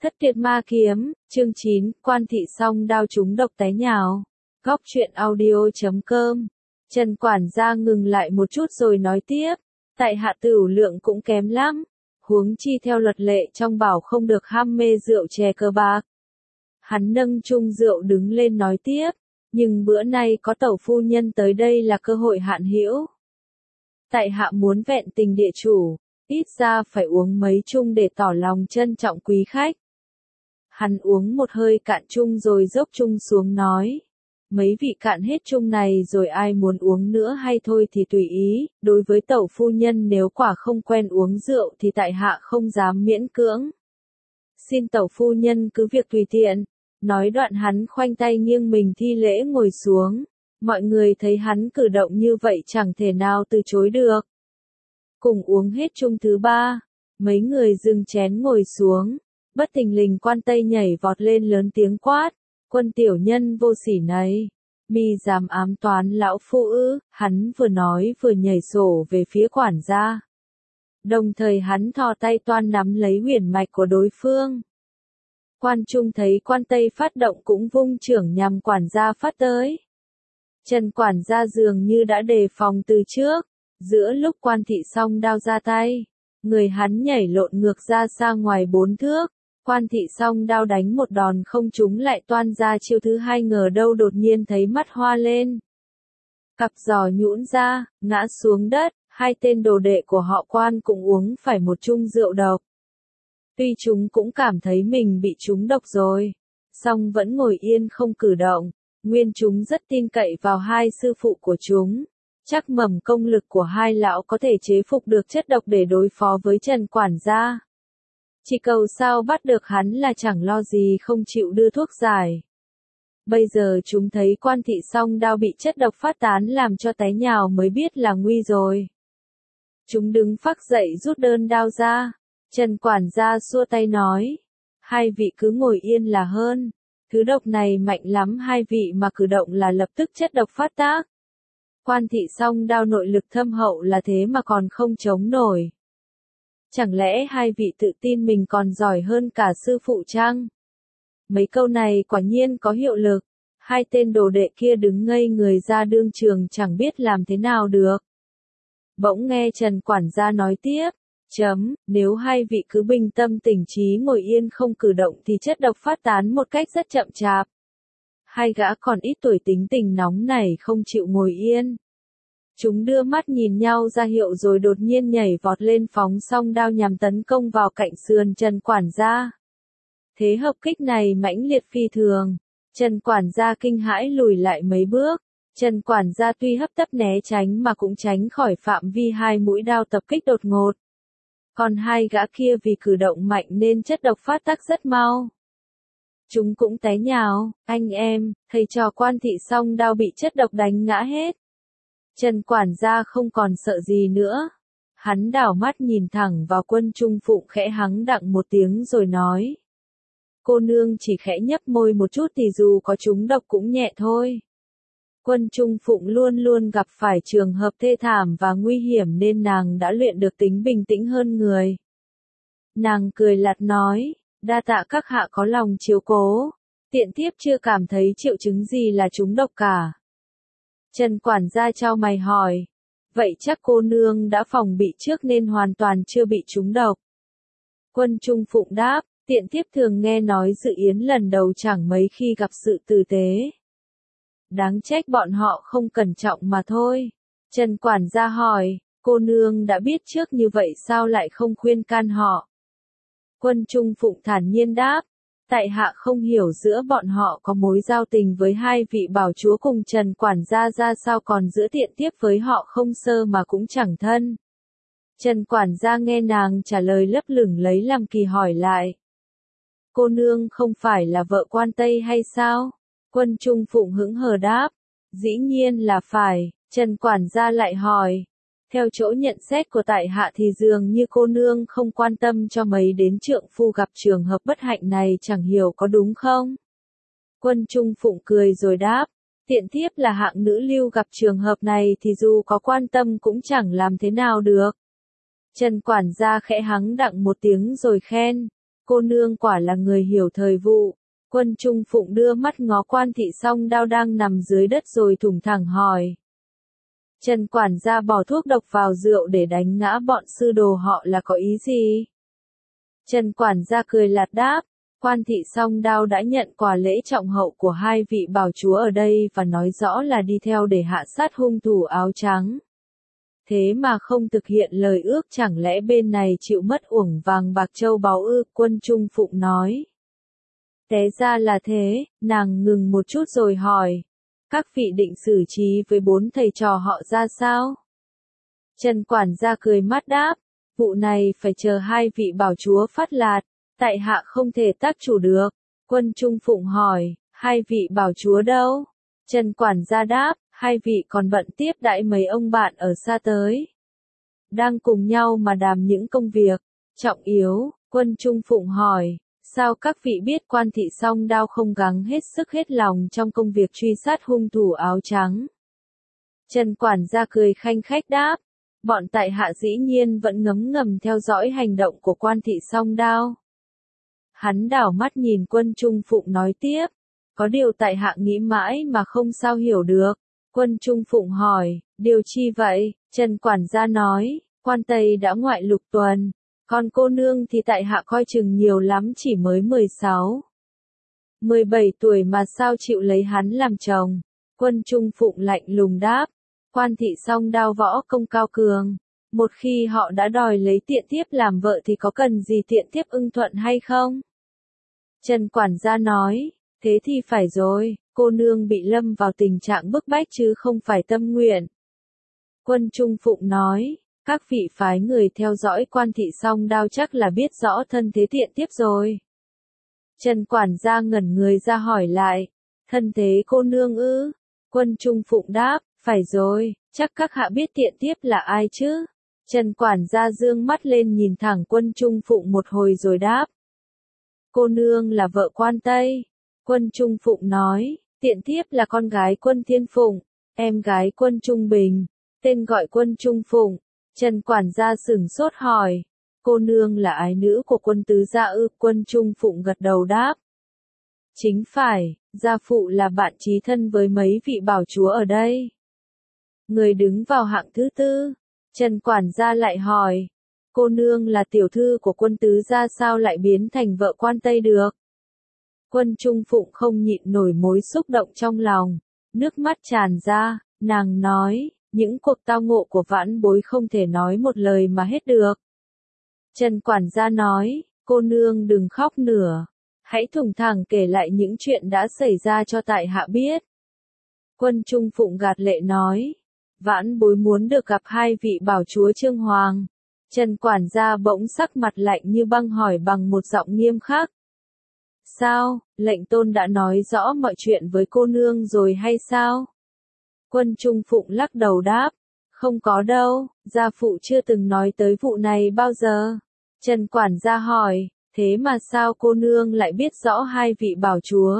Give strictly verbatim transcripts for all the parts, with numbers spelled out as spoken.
Thất tuyệt ma kiếm, chương chín, Quan thị song đao trúng độc té nhào. Góc truyện audio.com. Trần quản gia ngừng lại một chút rồi nói tiếp. Tại hạ tửu lượng cũng kém lắm. Huống chi theo luật lệ trong bảo không được ham mê rượu chè cờ bạc. Hắn nâng chung rượu đứng lên nói tiếp. Nhưng bữa nay có tẩu phu nhân tới đây là cơ hội hạn hữu. Tại hạ muốn vẹn tình địa chủ, ít ra phải uống mấy chung để tỏ lòng trân trọng quý khách. Hắn uống một hơi cạn chung rồi dốc chung xuống nói. Mấy vị cạn hết chung này rồi ai muốn uống nữa hay thôi thì tùy ý, đối với tẩu phu nhân nếu quả không quen uống rượu thì tại hạ không dám miễn cưỡng. Xin tẩu phu nhân cứ việc tùy tiện. Nói đoạn hắn khoanh tay nghiêng mình thi lễ ngồi xuống. Mọi người thấy hắn cử động như vậy chẳng thể nào từ chối được. Cùng uống hết chung thứ ba, mấy người dừng chén ngồi xuống. Bất thình lình Quan Tây nhảy vọt lên lớn tiếng quát. Quân tiểu nhân vô sỉ này, mi dám ám toán lão phu ư? Hắn vừa nói vừa nhảy sổ về phía quản gia. Đồng thời hắn thò tay toan nắm lấy huyền mạch của đối phương. Quan Trung thấy Quan Tây phát động cũng vung chưởng nhằm quản gia phát tới. Trần quản gia dường như đã đề phòng từ trước. Giữa lúc Quan thị song đao ra tay, người hắn nhảy lộn ngược ra xa ngoài bốn thước. Quan thị song đao đánh một đòn không trúng lại toan ra chiêu thứ hai, ngờ đâu đột nhiên thấy mắt hoa lên. Cặp giò nhũn ra, ngã xuống đất, hai tên đồ đệ của họ Quan cũng uống phải một chung rượu độc. Tuy chúng cũng cảm thấy mình bị trúng độc rồi, song vẫn ngồi yên không cử động, nguyên chúng rất tin cậy vào hai sư phụ của chúng. Chắc mầm công lực của hai lão có thể chế phục được chất độc để đối phó với Trần quản gia. Chỉ cầu sao bắt được hắn là chẳng lo gì không chịu đưa thuốc giải. Bây giờ chúng thấy Quan thị song đao bị chất độc phát tán làm cho té nhào mới biết là nguy rồi. Chúng đứng phác dậy rút đơn đao ra. Trần quản gia xua tay nói. Hai vị cứ ngồi yên là hơn. Thứ độc này mạnh lắm, hai vị mà cử động là lập tức chất độc phát tác. Quan thị song đao nội lực thâm hậu là thế mà còn không chống nổi. Chẳng lẽ hai vị tự tin mình còn giỏi hơn cả sư phụ chăng? Mấy câu này quả nhiên có hiệu lực. Hai tên đồ đệ kia đứng ngây người ra đương trường chẳng biết làm thế nào được. Bỗng nghe Trần quản gia nói tiếp. Chấm, nếu hai vị cứ bình tâm tỉnh trí ngồi yên không cử động thì chất độc phát tán một cách rất chậm chạp. Hai gã còn ít tuổi tính tình nóng nảy không chịu ngồi yên. Chúng đưa mắt nhìn nhau ra hiệu rồi đột nhiên nhảy vọt lên phóng song đao nhằm tấn công vào cạnh sườn Trần quản gia. Thế hợp kích này mãnh liệt phi thường. Trần quản gia kinh hãi lùi lại mấy bước. Trần quản gia tuy hấp tấp né tránh mà cũng tránh khỏi phạm vi hai mũi đao tập kích đột ngột. Còn hai gã kia vì cử động mạnh nên chất độc phát tác rất mau. Chúng cũng té nhào. Anh em, thầy trò Quan thị song đao bị chất độc đánh ngã hết. Trần quản gia không còn sợ gì nữa. Hắn đảo mắt nhìn thẳng vào Quân Trung Phụng khẽ hắng đặng một tiếng rồi nói. Cô nương chỉ khẽ nhấp môi một chút thì dù có trúng độc cũng nhẹ thôi. Quân Trung Phụng luôn luôn gặp phải trường hợp thê thảm và nguy hiểm nên nàng đã luyện được tính bình tĩnh hơn người. Nàng cười lạt nói, đa tạ các hạ có lòng chiếu cố, tiện thiếp chưa cảm thấy triệu chứng gì là trúng độc cả. Trần quản gia chau mày hỏi, vậy chắc cô nương đã phòng bị trước nên hoàn toàn chưa bị trúng độc. Quân Trung Phụng đáp, tiện thiếp thường nghe nói dự yến lần đầu chẳng mấy khi gặp sự tử tế. Đáng trách bọn họ không cẩn trọng mà thôi. Trần quản gia hỏi, cô nương đã biết trước như vậy sao lại không khuyên can họ? Quân Trung Phụng thản nhiên đáp, tại hạ không hiểu giữa bọn họ có mối giao tình với hai vị bảo chúa cùng Trần quản gia ra sao, còn giữa tiện tiếp với họ không sơ mà cũng chẳng thân. Trần quản gia nghe nàng trả lời lấp lửng lấy làm kỳ hỏi lại. Cô nương không phải là vợ Quan Tây hay sao? Quân Trung Phụng hững hờ đáp. Dĩ nhiên là phải. Trần quản gia lại hỏi. Theo chỗ nhận xét của tại hạ thì dường như cô nương không quan tâm cho mấy đến trượng phu gặp trường hợp bất hạnh này, chẳng hiểu có đúng không? Quân Trung Phụng cười rồi đáp. Tiện thiếp là hạng nữ lưu gặp trường hợp này thì dù có quan tâm cũng chẳng làm thế nào được. Trần quản gia khẽ hắng đặng một tiếng rồi khen. cô nương quả là người hiểu thời vụ. Quân Trung Phụng đưa mắt ngó Quan Thị Song Đao đang nằm dưới đất rồi thủng thẳng hỏi. Trần quản gia bỏ thuốc độc vào rượu để đánh ngã bọn sư đồ họ là có ý gì? Trần quản gia cười lạt đáp, Quan Thị Song Đao đã nhận quà lễ trọng hậu của hai vị bảo chúa ở đây và nói rõ là đi theo để hạ sát hung thủ áo trắng. Thế mà không thực hiện lời ước, chẳng lẽ bên này chịu mất uổng vàng bạc châu báu ư? Quân Trung Phụng nói. Té ra là thế, nàng ngừng một chút rồi hỏi. Các vị định xử trí với bốn thầy trò họ ra sao? Trần quản gia cười mát đáp, vụ này phải chờ hai vị bảo chúa phát lạt, tại hạ không thể tác chủ được. Quân Trung Phụng hỏi, hai vị bảo chúa đâu? Trần quản gia đáp, hai vị còn bận tiếp đãi mấy ông bạn ở xa tới. Đang cùng nhau mà đàm những công việc trọng yếu. Quân Trung Phụng hỏi, sao các vị biết Quan Thị Song Đao không gắng hết sức hết lòng trong công việc truy sát hung thủ áo trắng? Trần quản gia cười khanh khách đáp, bọn tại hạ dĩ nhiên vẫn ngấm ngầm theo dõi hành động của Quan Thị Song Đao. Hắn đảo mắt nhìn Quân Trung Phụng nói tiếp, có điều tại hạ nghĩ mãi mà không sao hiểu được. Quân Trung Phụng hỏi, điều chi vậy? Trần quản gia nói, Quan Tây đã ngoại lục tuần, còn cô nương thì tại hạ coi chừng nhiều lắm chỉ mới mười sáu, mười bảy tuổi mà sao chịu lấy hắn làm chồng. Quân Trung Phụng lạnh lùng đáp, Quan Thị Song Đao võ công cao cường, một khi họ đã đòi lấy tiện thiếp làm vợ thì có cần gì tiện thiếp ưng thuận hay không? Trần quản gia nói, thế thì phải rồi, cô nương bị lâm vào tình trạng bức bách chứ không phải tâm nguyện. Quân Trung Phụng nói, các vị phái người theo dõi Quan Thị Song Đao chắc là biết rõ thân thế tiện thiếp rồi. Trần quản gia ngẩn người ra hỏi lại, thân thế cô nương ư? Quân Trung Phụng đáp, phải rồi, chắc các hạ biết tiện thiếp là ai chứ? Trần quản gia dương mắt lên nhìn thẳng Quân Trung Phụng một hồi rồi đáp, cô nương là vợ Quan Tây. Quân Trung Phụng nói, tiện thiếp là con gái Quân Thiên Phụng, em gái Quân Trung Bình, tên gọi Quân Trung Phụng. Trần quản gia sửng sốt hỏi, cô nương là ái nữ của Quân tứ gia ư? Quân Trung Phụng gật đầu đáp, chính phải, gia phụ là bạn chí thân với mấy vị bảo chúa ở đây. Người đứng vào hạng thứ tư. Trần quản gia lại hỏi, cô nương là tiểu thư của Quân tứ gia sao lại biến thành vợ Quan Tây được? Quân Trung Phụng không nhịn nổi mối xúc động trong lòng, nước mắt tràn ra, nàng nói, những cuộc tao ngộ của vãn bối không thể nói một lời mà hết được. Trần quản gia nói, cô nương đừng khóc nữa, hãy thủng thẳng kể lại những chuyện đã xảy ra cho tại hạ biết. Quân Trung Phụng gạt lệ nói, vãn bối muốn được gặp hai vị bảo chúa Trương Hoàng. Trần quản gia bỗng sắc mặt lạnh như băng hỏi bằng một giọng nghiêm khắc. Sao, lệnh tôn đã nói rõ mọi chuyện với cô nương rồi hay sao? Quân Trung Phụng lắc đầu đáp, không có đâu, gia phụ chưa từng nói tới vụ này bao giờ. Trần quản gia hỏi, thế mà sao cô nương lại biết rõ hai vị bảo chúa?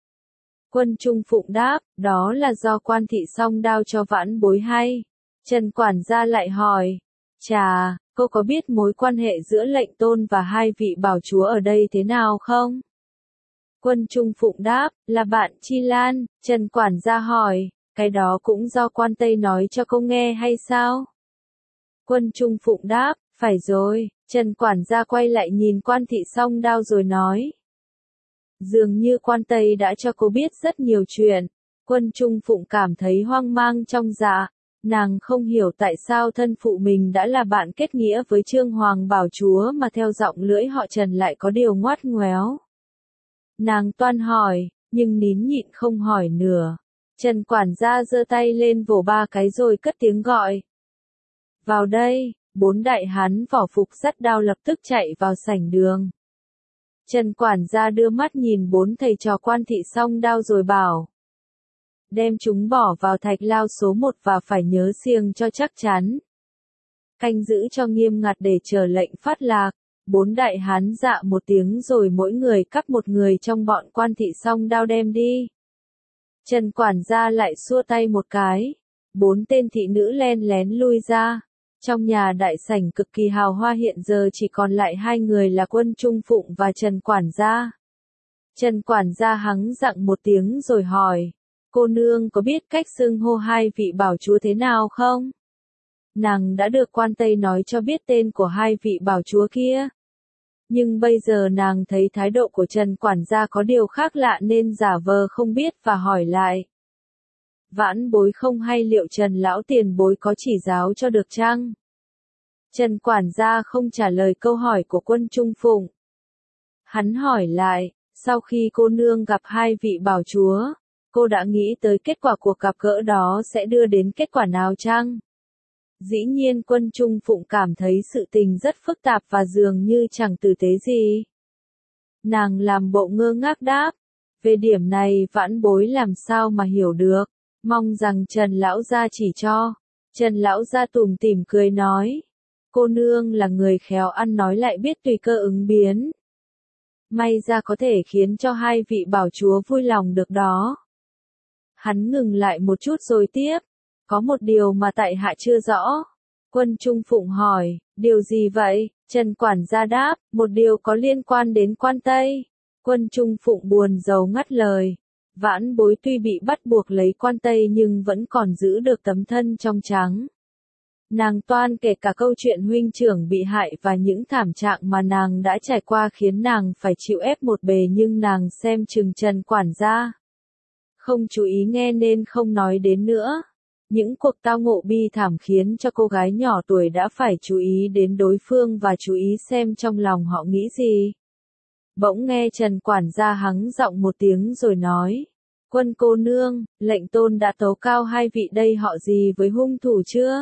Quân Trung Phụng đáp, đó là do Quan Thị Song Đao cho vãn bối hay. Trần quản gia lại hỏi, chà, cô có biết mối quan hệ giữa lệnh tôn và hai vị bảo chúa ở đây thế nào không? Quân Trung Phụng đáp, là bạn Chi Lan. Trần quản gia hỏi, cái đó cũng do Quan Tây nói cho cô nghe hay sao? Quân Trung Phụng đáp, phải rồi. Trần quản gia quay lại nhìn Quan Thị Song Đao rồi nói, dường như Quan Tây đã cho cô biết rất nhiều chuyện. Quân Trung Phụng cảm thấy hoang mang trong dạ, nàng không hiểu tại sao thân phụ mình đã là bạn kết nghĩa với Trương Hoàng bảo chúa mà theo giọng lưỡi họ Trần lại có điều ngoắt ngoéo. Nàng toan hỏi, nhưng nín nhịn không hỏi nữa. Trần quản gia giơ tay lên vỗ ba cái rồi cất tiếng gọi. Vào đây, bốn đại hán vỏ phục sắt đao lập tức chạy vào sảnh đường. Trần quản gia đưa mắt nhìn bốn thầy trò Quan Thị Song Đao rồi bảo. Đem chúng bỏ vào thạch lao số một và phải nhớ siêng cho chắc chắn. Canh giữ cho nghiêm ngặt để chờ lệnh phát lạc. Bốn đại hán dạ một tiếng rồi mỗi người cắp một người trong bọn Quan Thị Song Đao đem đi. Trần quản gia lại xua tay một cái. Bốn tên thị nữ len lén lui ra. Trong nhà đại sảnh cực kỳ hào hoa hiện giờ chỉ còn lại hai người là Quân Trung Phụng và Trần quản gia. Trần quản gia hắng giọng một tiếng rồi hỏi, cô nương có biết cách xưng hô hai vị bảo chúa thế nào không? Nàng đã được quan Tây nói cho biết tên của hai vị bảo chúa kia. Nhưng bây giờ nàng thấy thái độ của Trần quản gia có điều khác lạ nên giả vờ không biết và hỏi lại. Vãn bối không hay liệu Trần lão tiền bối có chỉ giáo cho được chăng? Trần quản gia không trả lời câu hỏi của Quân Trung Phụng. Hắn hỏi lại, sau khi cô nương gặp hai vị bảo chúa, cô đã nghĩ tới kết quả cuộc gặp gỡ đó sẽ đưa đến kết quả nào chăng? Dĩ nhiên Quân Trung Phụng cảm thấy sự tình rất phức tạp và dường như chẳng tử tế gì. Nàng làm bộ ngơ ngác đáp, về điểm này vãn bối làm sao mà hiểu được, mong rằng Trần lão gia chỉ cho. Trần lão gia tủm tỉm cười nói, cô nương là người khéo ăn nói lại biết tùy cơ ứng biến. May ra có thể khiến cho hai vị bảo chúa vui lòng được đó. Hắn ngừng lại một chút rồi tiếp. Có một điều mà tại hạ chưa rõ. Quân Trung Phụng hỏi, điều gì vậy? Trần quản gia đáp, một điều có liên quan đến quan Tây. Quân Trung Phụng buồn rầu ngắt lời. Vãn bối tuy bị bắt buộc lấy quan Tây nhưng vẫn còn giữ được tấm thân trong trắng. Nàng toan kể cả câu chuyện huynh trưởng bị hại và những thảm trạng mà nàng đã trải qua khiến nàng phải chịu ép một bề, nhưng nàng xem chừng Trần quản gia không chú ý nghe nên không nói đến nữa. Những cuộc tao ngộ bi thảm khiến cho cô gái nhỏ tuổi đã phải chú ý đến đối phương và chú ý xem trong lòng họ nghĩ gì. Bỗng nghe Trần quản gia hắng giọng một tiếng rồi nói, Quân cô nương, lệnh tôn đã tấu cao hai vị đây họ gì với hung thủ chưa?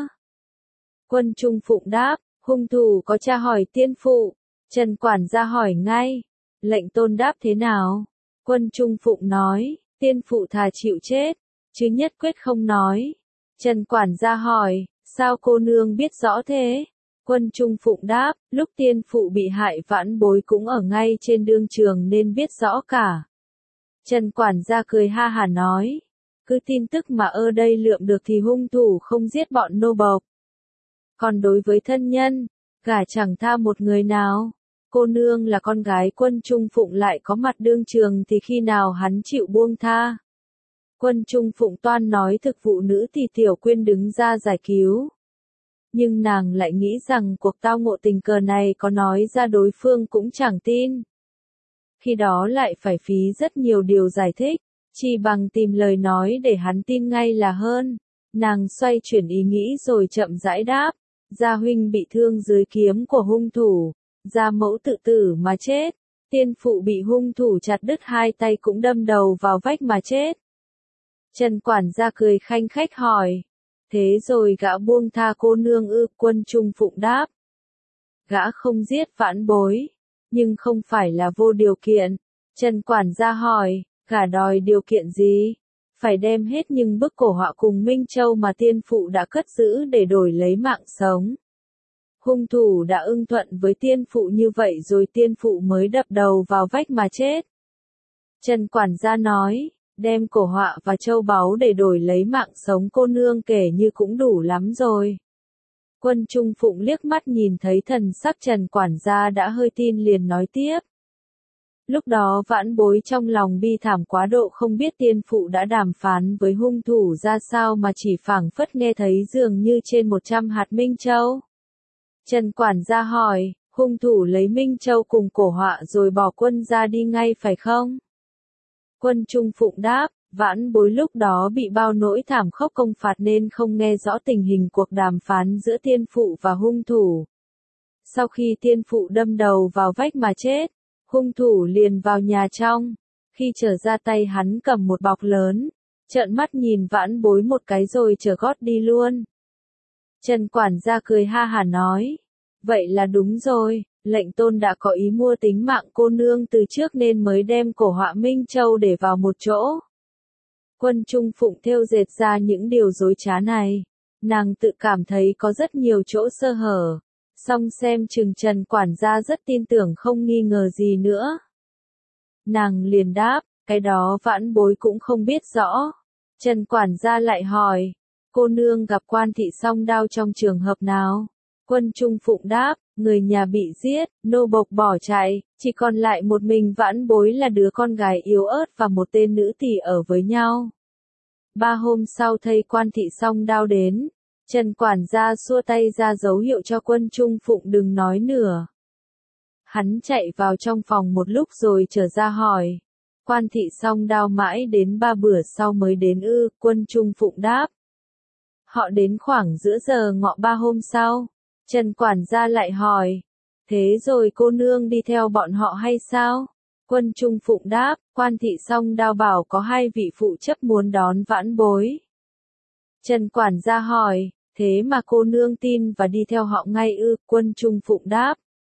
Quân Trung Phụng đáp, hung thủ có tra hỏi tiên phụ. Trần quản gia hỏi ngay, lệnh tôn đáp thế nào? Quân Trung Phụng nói, tiên phụ thà chịu chết, chứ nhất quyết không nói. Trần quản gia hỏi, sao cô nương biết rõ thế? Quân Trung Phụng đáp, lúc tiên phụ bị hại vãn bối cũng ở ngay trên đương trường nên biết rõ cả. Trần quản gia cười ha hả nói, cứ tin tức mà ở đây lượm được thì hung thủ không giết bọn nô bộc. Còn đối với thân nhân, gả chẳng tha một người nào. Cô nương là con gái Quân Trung Phụng lại có mặt đương trường thì khi nào hắn chịu buông tha? Quân Trung Phụng toan nói thực vụ nữ thì Tiểu Quyên đứng ra giải cứu. Nhưng nàng lại nghĩ rằng cuộc tao ngộ tình cờ này có nói ra đối phương cũng chẳng tin. Khi đó lại phải phí rất nhiều điều giải thích, chỉ bằng tìm lời nói để hắn tin ngay là hơn. Nàng xoay chuyển ý nghĩ rồi chậm rãi đáp, gia huynh bị thương dưới kiếm của hung thủ, gia mẫu tự tử mà chết, tiên phụ bị hung thủ chặt đứt hai tay cũng đâm đầu vào vách mà chết. Trần quản gia cười khanh khách hỏi, thế rồi gã buông tha cô nương ư? Quân Trung Phụng đáp, gã không giết vãn bối, nhưng không phải là vô điều kiện. Trần quản gia hỏi, gã đòi điều kiện gì? Phải đem hết những bức cổ họa cùng Minh Châu mà tiên phụ đã cất giữ để đổi lấy mạng sống. Hung thủ đã ưng thuận với tiên phụ như vậy rồi tiên phụ mới đập đầu vào vách mà chết. Trần quản gia nói, đem cổ họa và châu báu để đổi lấy mạng sống cô nương kể như cũng đủ lắm rồi. Quân Trung Phụng liếc mắt nhìn thấy thần sắc Trần quản gia đã hơi tin liền nói tiếp. Lúc đó vãn bối trong lòng bi thảm quá độ, không biết tiên phụ đã đàm phán với hung thủ ra sao mà chỉ phảng phất nghe thấy dường như trên một trăm hạt Minh Châu. Trần quản gia hỏi, hung thủ lấy Minh Châu cùng cổ họa rồi bỏ quân ra đi ngay phải không? Quân Trung Phụng đáp, vãn bối lúc đó bị bao nỗi thảm khốc công phạt nên không nghe rõ tình hình cuộc đàm phán giữa tiên phụ và hung thủ. Sau khi tiên phụ đâm đầu vào vách mà chết, hung thủ liền vào nhà trong. Khi trở ra tay hắn cầm một bọc lớn, trợn mắt nhìn vãn bối một cái rồi trở gót đi luôn. Trần quản gia cười ha hả nói, vậy là đúng rồi, lệnh tôn đã có ý mua tính mạng cô nương từ trước nên mới đem cổ họa Minh Châu để vào một chỗ. Quân Trung Phụng thêu dệt ra những điều dối trá này, nàng tự cảm thấy có rất nhiều chỗ sơ hở, song xem chừng Trần quản gia rất tin tưởng không nghi ngờ gì nữa. Nàng liền đáp, cái đó vãn bối cũng không biết rõ. Trần quản gia lại hỏi, cô nương gặp Quan thị song đao trong trường hợp nào? Quân Trung Phụng đáp, người nhà bị giết, nô bộc bỏ chạy, chỉ còn lại một mình Vãn Bối là đứa con gái yếu ớt và một tên nữ tỳ ở với nhau. Ba hôm sau thây Quan thị song đao đến, Trần quản gia xua tay ra dấu hiệu cho Quân Trung Phụng đừng nói nữa. Hắn chạy vào trong phòng một lúc rồi trở ra hỏi. Quan thị song đao mãi đến ba bữa sau mới đến ư? Quân Trung Phụng đáp. Họ đến khoảng giữa giờ ngọ ba hôm sau. Trần quản gia lại hỏi. Thế rồi cô nương đi theo bọn họ hay sao? Quân Trung Phụng đáp. Quan thị song đao bảo có hai vị phụ chấp muốn đón Vãn Bối. Trần quản gia hỏi. Thế mà cô nương tin và đi theo họ ngay ư? Quân Trung Phụng đáp.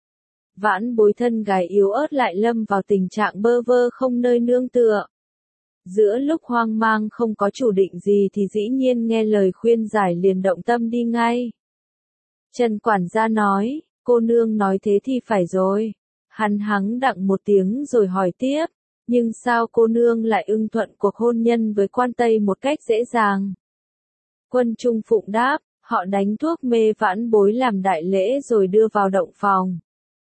Vãn Bối thân gái yếu ớt lại lâm vào tình trạng bơ vơ không nơi nương tựa. Giữa lúc hoang mang không có chủ định gì thì dĩ nhiên nghe lời khuyên giải liền động tâm đi ngay. Trần quản gia nói, cô nương nói thế thì phải rồi. Hắn hắng đặng một tiếng rồi hỏi tiếp, nhưng sao cô nương lại ưng thuận cuộc hôn nhân với quan Tây một cách dễ dàng? Quân Trung Phụng đáp, họ đánh thuốc mê Vãn Bối làm đại lễ rồi đưa vào động phòng.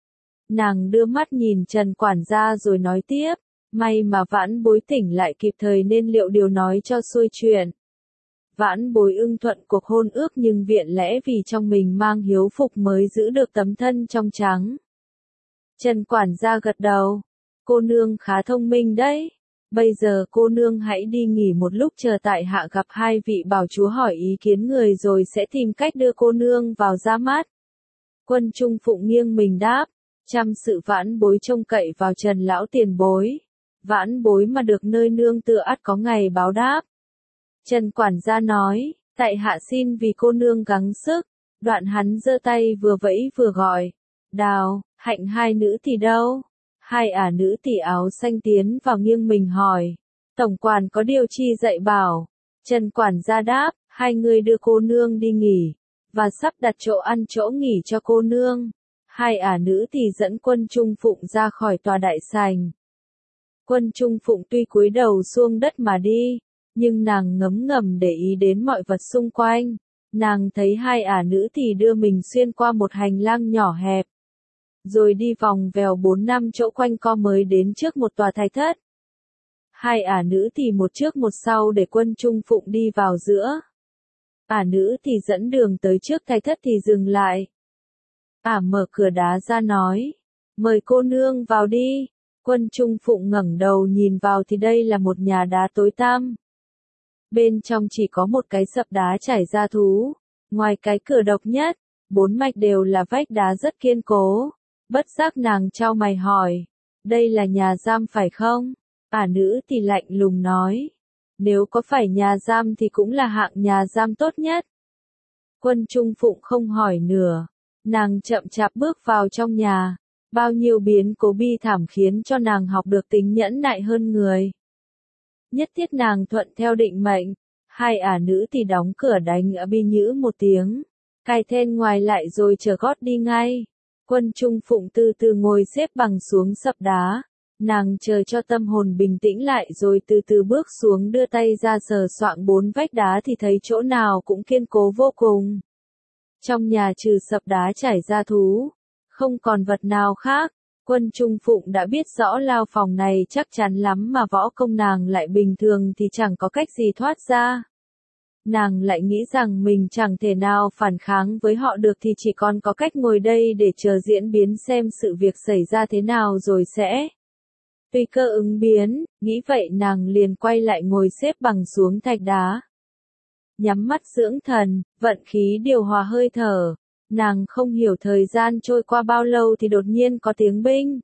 Nàng đưa mắt nhìn Trần quản gia rồi nói tiếp, may mà Vãn Bối tỉnh lại kịp thời nên liệu điều nói cho xuôi chuyện. Vãn Bối ưng thuận cuộc hôn ước nhưng viện lẽ vì trong mình mang hiếu phục mới giữ được tấm thân trong trắng. Trần quản gia gật đầu, cô nương khá thông minh đấy. Bây giờ cô nương hãy đi nghỉ một lúc chờ tại hạ gặp hai vị bảo chúa hỏi ý kiến người rồi sẽ tìm cách đưa cô nương vào ra mắt. Quân Trung Phụng nghiêng mình đáp. Chăm sự Vãn Bối trông cậy vào Trần lão tiền bối. Vãn Bối mà được nơi nương tựa ắt có ngày báo đáp. Trần quản gia nói, tại hạ xin vì cô nương gắng sức. Đoạn hắn giơ tay vừa vẫy vừa gọi. Đào, Hạnh hai nữ thì đâu? Hai ả nữ tỷ áo xanh tiến vào nghiêng mình hỏi. Tổng quản có điều chi dạy bảo. Trần quản gia đáp, hai người đưa cô nương đi nghỉ. Và sắp đặt chỗ ăn chỗ nghỉ cho cô nương. Hai ả nữ thì dẫn Quân Trung Phụng ra khỏi tòa đại sảnh. Quân Trung Phụng tuy cúi đầu xuống đất mà đi, nhưng nàng ngấm ngầm để ý đến mọi vật xung quanh. Nàng thấy hai ả nữ thì đưa mình xuyên qua một hành lang nhỏ hẹp, rồi đi vòng vèo bốn năm chỗ quanh co mới đến trước một tòa thai thất. Hai ả nữ thì một trước một sau để Quân Trung Phụng đi vào giữa. Ả nữ thì dẫn đường tới trước thai thất thì dừng lại. Ả mở cửa đá ra nói, mời cô nương vào đi. Quân Trung Phụng ngẩng đầu nhìn vào thì đây là một nhà đá tối tăm. Bên trong chỉ có một cái sập đá trải ra thú. Ngoài cái cửa độc nhất, bốn mạch đều là vách đá rất kiên cố. Bất giác nàng chau mày hỏi, đây là nhà giam phải không? Ả nữ thì lạnh lùng nói, nếu có phải nhà giam thì cũng là hạng nhà giam tốt nhất. Quân Trung Phụng không hỏi nữa. Nàng chậm chạp bước vào trong nhà. Bao nhiêu biến cố bi thảm khiến cho nàng học được tính nhẫn nại hơn người. Nhất thiết nàng thuận theo định mệnh. Hai ả nữ thì đóng cửa đánh ở bi nhữ một tiếng. Cài then ngoài lại rồi chờ gót đi ngay. Quân Trung Phụng từ từ ngồi xếp bằng xuống sập đá. Nàng chờ cho tâm hồn bình tĩnh lại rồi từ từ bước xuống đưa tay ra sờ soạng bốn vách đá thì thấy chỗ nào cũng kiên cố vô cùng. Trong nhà trừ sập đá trải ra thú, không còn vật nào khác. Quân Trung Phụng đã biết rõ lao phòng này chắc chắn lắm mà võ công nàng lại bình thường thì chẳng có cách gì thoát ra. Nàng lại nghĩ rằng mình chẳng thể nào phản kháng với họ được thì chỉ còn có cách ngồi đây để chờ diễn biến xem sự việc xảy ra thế nào rồi sẽ tùy cơ ứng biến. Nghĩ vậy nàng liền quay lại ngồi xếp bằng xuống thạch đá. Nhắm mắt dưỡng thần, vận khí điều hòa hơi thở. Nàng không hiểu thời gian trôi qua bao lâu thì đột nhiên có tiếng binh.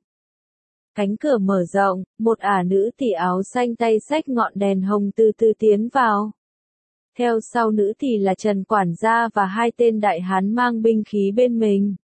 Cánh cửa mở rộng, một ả nữ tỷ áo xanh tay xách ngọn đèn hồng từ từ tiến vào. Theo sau nữ thì là Trần quản gia và hai tên đại hán mang binh khí bên mình.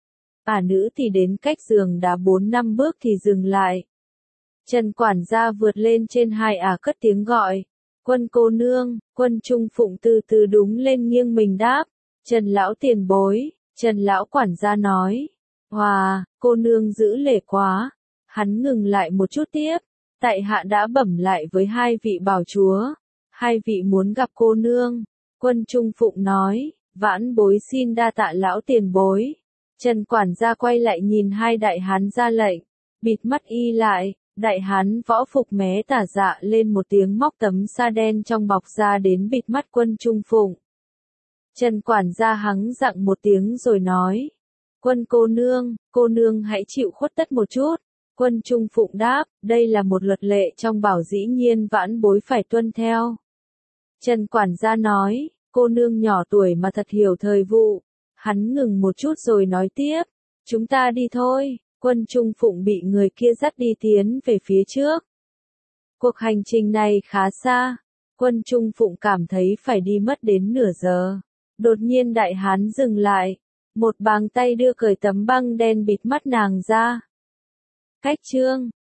Ả nữ thì đến cách giường đá bốn năm bước thì dừng lại. Trần quản gia vượt lên trên hai ả cất tiếng gọi. Quân cô nương. Quân Trung Phụng từ từ đúng lên nghiêng mình đáp. Trần lão tiền bối. Trần lão quản gia nói. Hòa, cô nương giữ lễ quá. Hắn ngừng lại một chút tiếp. Tại hạ đã bẩm lại với hai vị bảo chúa. Hai vị muốn gặp cô nương. Quân Trung Phụng nói, vãn bối xin đa tạ lão tiền bối. Trần quản gia quay lại nhìn hai đại hán ra lệnh, bịt mắt y lại, đại hán võ phục mé tả dạ lên một tiếng móc tấm sa đen trong bọc ra đến bịt mắt Quân Trung Phụng. Trần quản gia hắng giọng một tiếng rồi nói, Quân cô nương, cô nương hãy chịu khuất tất một chút. Quân Trung Phụng đáp, đây là một luật lệ trong bảo dĩ nhiên vãn bối phải tuân theo. Trần quản gia nói, cô nương nhỏ tuổi mà thật hiểu thời vụ. Hắn ngừng một chút rồi nói tiếp, chúng ta đi thôi. Quân Trung Phụng bị người kia dắt đi tiến về phía trước. Cuộc hành trình này khá xa, Quân Trung Phụng cảm thấy phải đi mất đến nửa giờ. Đột nhiên đại hán dừng lại, một bàn tay đưa cởi tấm băng đen bịt mắt nàng ra. Cách chương